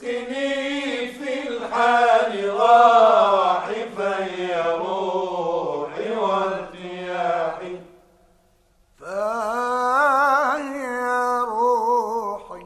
اسكني في الحال راحي فهي روحي وارتياحي فهي روحي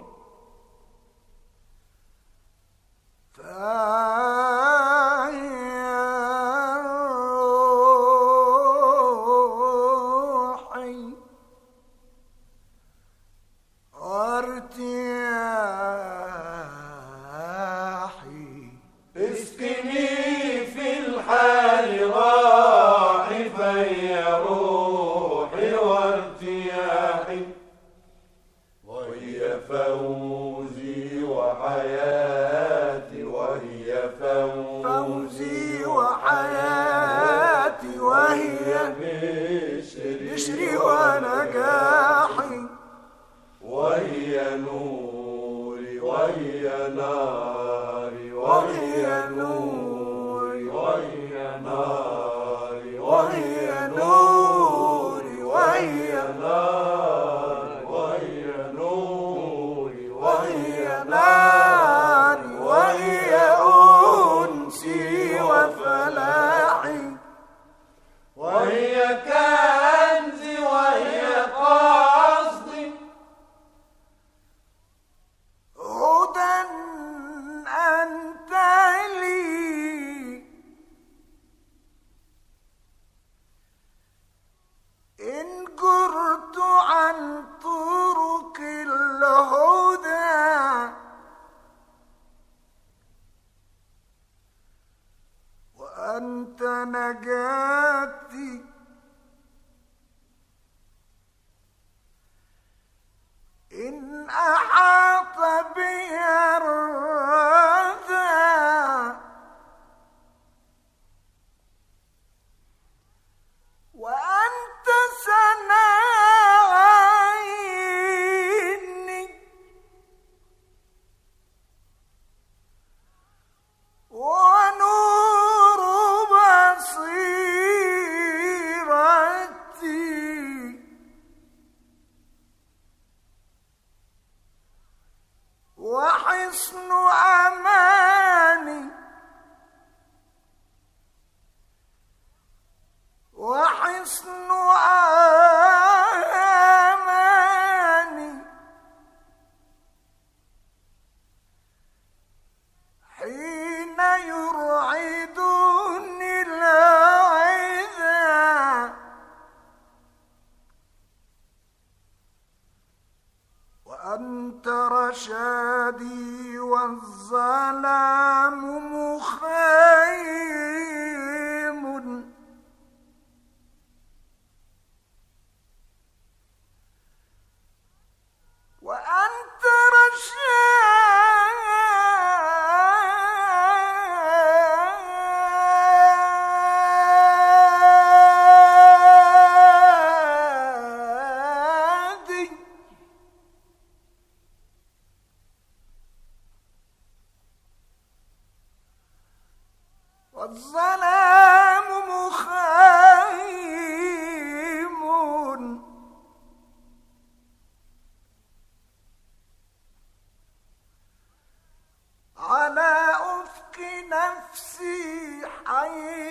وارتياحي اسكني في الحال راحي فهي روحي وارتياحي وهي فوزي وحياتي وهي فوزي وحياتي وهي بشري ونجاحي وهي نوري وهي ناري وهي نوري وهي ناري وهي نوري وهي ناري وهي نوري وهي ناري وهي أنسي وفلاحي وهي كنزي وهي قصدي هدى أنت لي إن جرت عن طرق الهدى وأنت نجاتي إن أحاط بي الردى وأنت سنا عيني ونور بصيرتي وحصن أماني وحصن أماني حين يرعدني العذا وأنت رشادي والظلام مخيم وأنت رشادي والظلام مخيم على أفق نفسي حي